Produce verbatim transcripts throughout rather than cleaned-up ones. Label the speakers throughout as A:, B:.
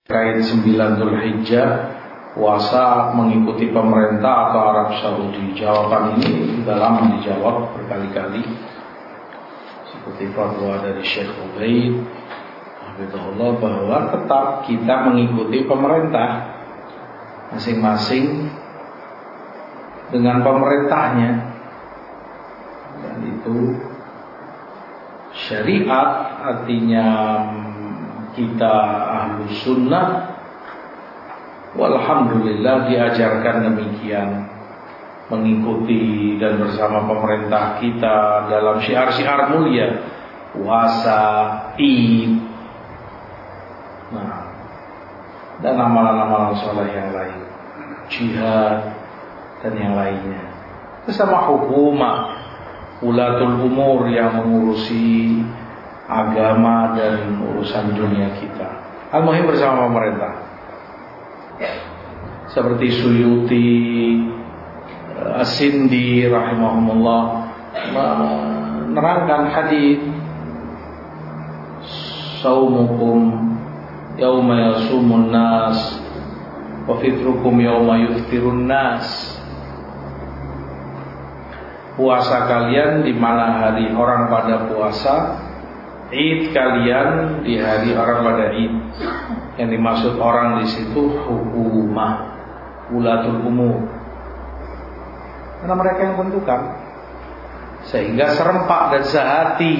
A: Terkait sembilan Dzulhijjah, puasa mengikuti pemerintah atau Arab Saudi. Jawaban ini sudah lama dijawab berkali-kali. Seperti fatwa dari Syekh Ubaid Hafizahullah bahwa tetap kita mengikuti pemerintah, masing-masing dengan pemerintahnya. Dan itu syariat, artinya kita ahlu sunnah walhamdulillah diajarkan demikian, mengikuti dan bersama pemerintah kita dalam syiar-syiar mulia, puasa, id, nah, dan amalan-amalan soleh yang lain, jihad dan yang lainnya. Bersama hukumah, ulatul umur yang mengurusi agama dan urusan dunia kita. Al-muhim bersama pemerintah. Seperti Suyuti, As-Sindi rahimahumullah menerangkan hadis saumukum yauma yasumun nas wa fitrukum yauma yuftirun nas. Puasa kalian di mana hari orang pada puasa, Id kalian di hari orang pada Id. Yang dimaksud orang di situ hukumah, ulatul umur. Karena mereka yang tentukan, sehingga serempak dan sehati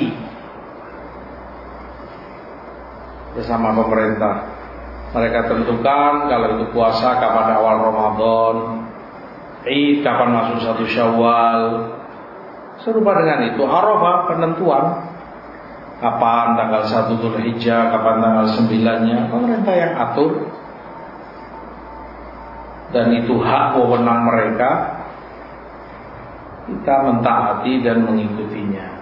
A: bersama pemerintah. Mereka tentukan kalau itu puasa kapan awal Ramadan, Id kapan masuk satu Syawal. Serupa dengan itu Arafah penentuan kapan tanggal satu Dzulhijjah, kapan tanggal sembilannya, pemerintah yang atur. Dan itu hak wewenang mereka, kita mentaati dan mengikutinya.